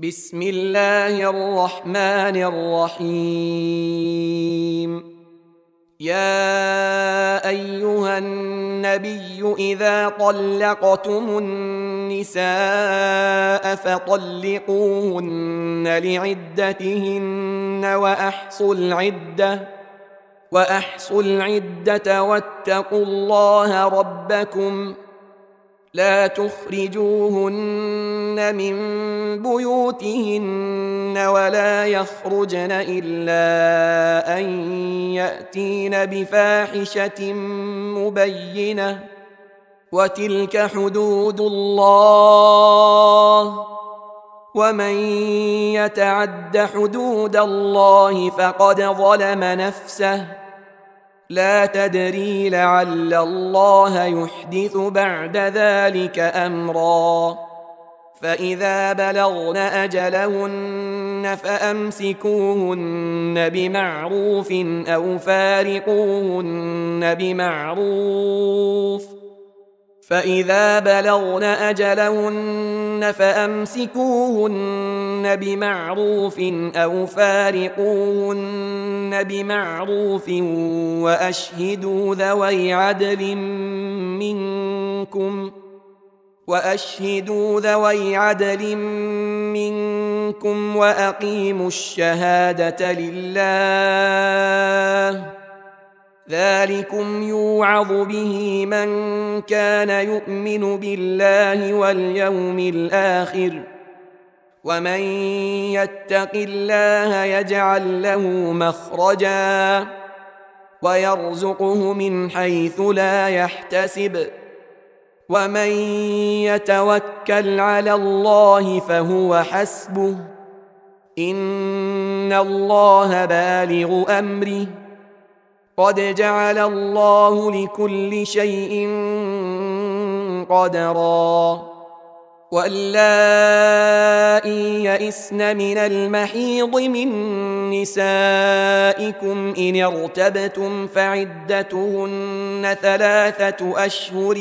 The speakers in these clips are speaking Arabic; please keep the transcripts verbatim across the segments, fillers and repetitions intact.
بسم الله الرحمن الرحيم. يا أيها النبي إذا طلقتم النساء فطلقوهن لعدتهن وأحصوا العدة وأحصوا العدة واتقوا الله ربكم لا تخرجوهن من بيوتهن ولا يخرجن إلا أن يأتين بفاحشة مبينة وتلك حدود الله ومن يتعد حدود الله فقد ظلم نفسه لا تدري لعل الله يحدث بعد ذلك أمرا. فإذا بلغن أجلهن فأمسكوهن بمعروف أو فارقوهن بمعروف فإذا بلغن أجلهن فأمسكوهن بمعروف أو فارقوهن بمعروف وأشهدوا ذوي عدل منكم وأشهدوا ذوي عدل منكم وأقيموا الشهادة لله ذلكم يوعظ به من كان يؤمن بالله واليوم الآخر ومن يتق الله يجعل له مخرجا ويرزقه من حيث لا يحتسب ومن يتوكل على الله فهو حسبه إن الله بالغ أمره قد جعل الله لكل شيء قدرا. واللائي يئسن من المحيض من نسائكم إن ارتبتم فعدتهن ثلاثة أشهر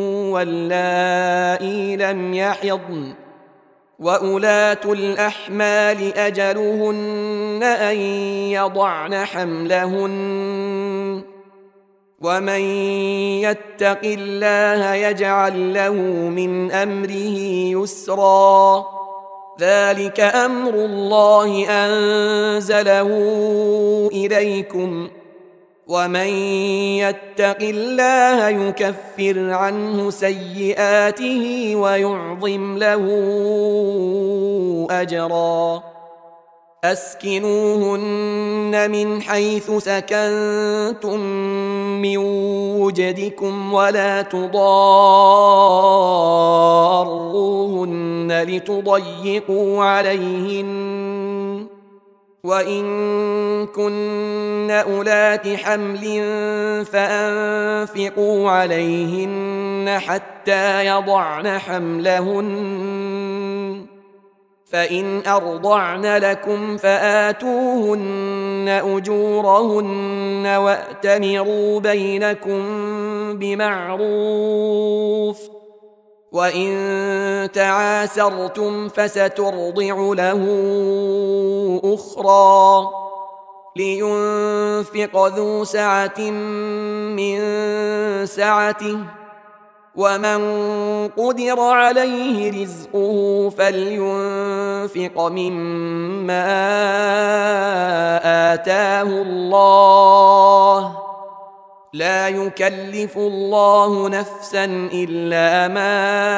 واللائي لم يحضن وأولاة الأحمال أجلهن أن يضعن حملهن ومن يتق الله يجعل له من أمره يسرا ذلك أمر الله أنزله إليكم ومن يتق الله يكفر عنه سيئاته ويعظم له أجرا. أسكنوهن من حيث سكنتم من وجدكم ولا تضاروهن لتضيقوا عليهن وإن كن أولات حمل فأنفقوا عليهن حتى يضعن حملهن فإن أرضعن لكم فآتوهن أجورهن وأتمروا بينكم بمعروف وإن تعاسرتم فسترضع له أخرى لينفق ذو سعة من سعته ومن قدر عليه رزقه فلينفق مما آتاه الله لا يكلف الله نفسا إلا ما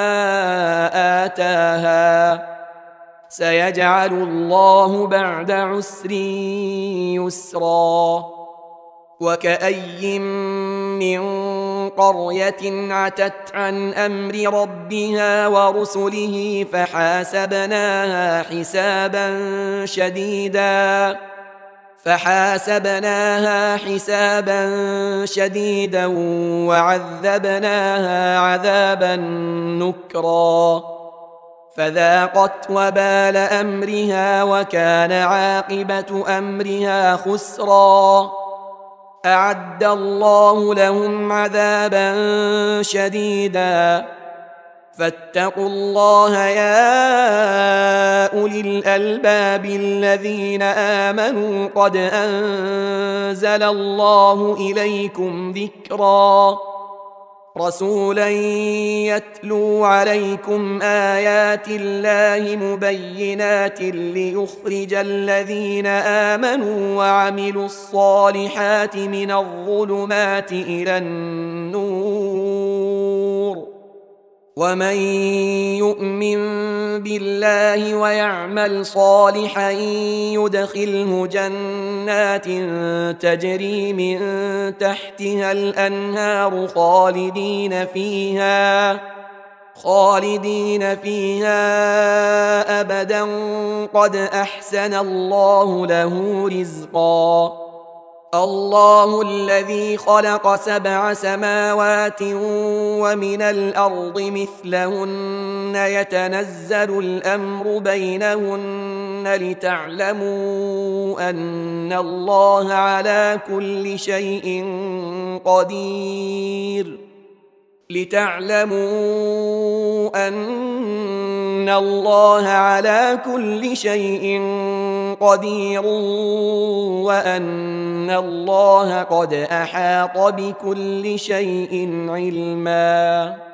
آتاها سيجعل الله بعد عسر يسرا. وكأي من قرية عتت عن أمر ربها ورسله فحاسبناها حسابا شديدا فحاسبناها حسابا شديدا وعذبناها عذابا نكرا فذاقت وبال أمرها وكان عاقبة أمرها خسرا. أعد الله لهم عذابا شديدا فاتقوا الله يا أولي الألباب الذين آمنوا قد أنزل الله إليكم ذكرا رسولا يتلو عليكم آيات الله مبينات ليخرج الذين آمنوا وعملوا الصالحات من الظلمات إلى النور ومن يؤمن بالله ويعمل صالحا يدخله جنات تجري من تحتها الأنهار خالدين فيها خالدين فيها أبدا قد أحسن الله له رزقا الله الذي خلق سبع سماوات ومن الأرض مثلهن يتنزل الأمر بينهن لتعلموا أن الله على كل شيء قدير لتعلموا أن الله على كل شيء قدير وأن الله قد أحاط بكل شيء علما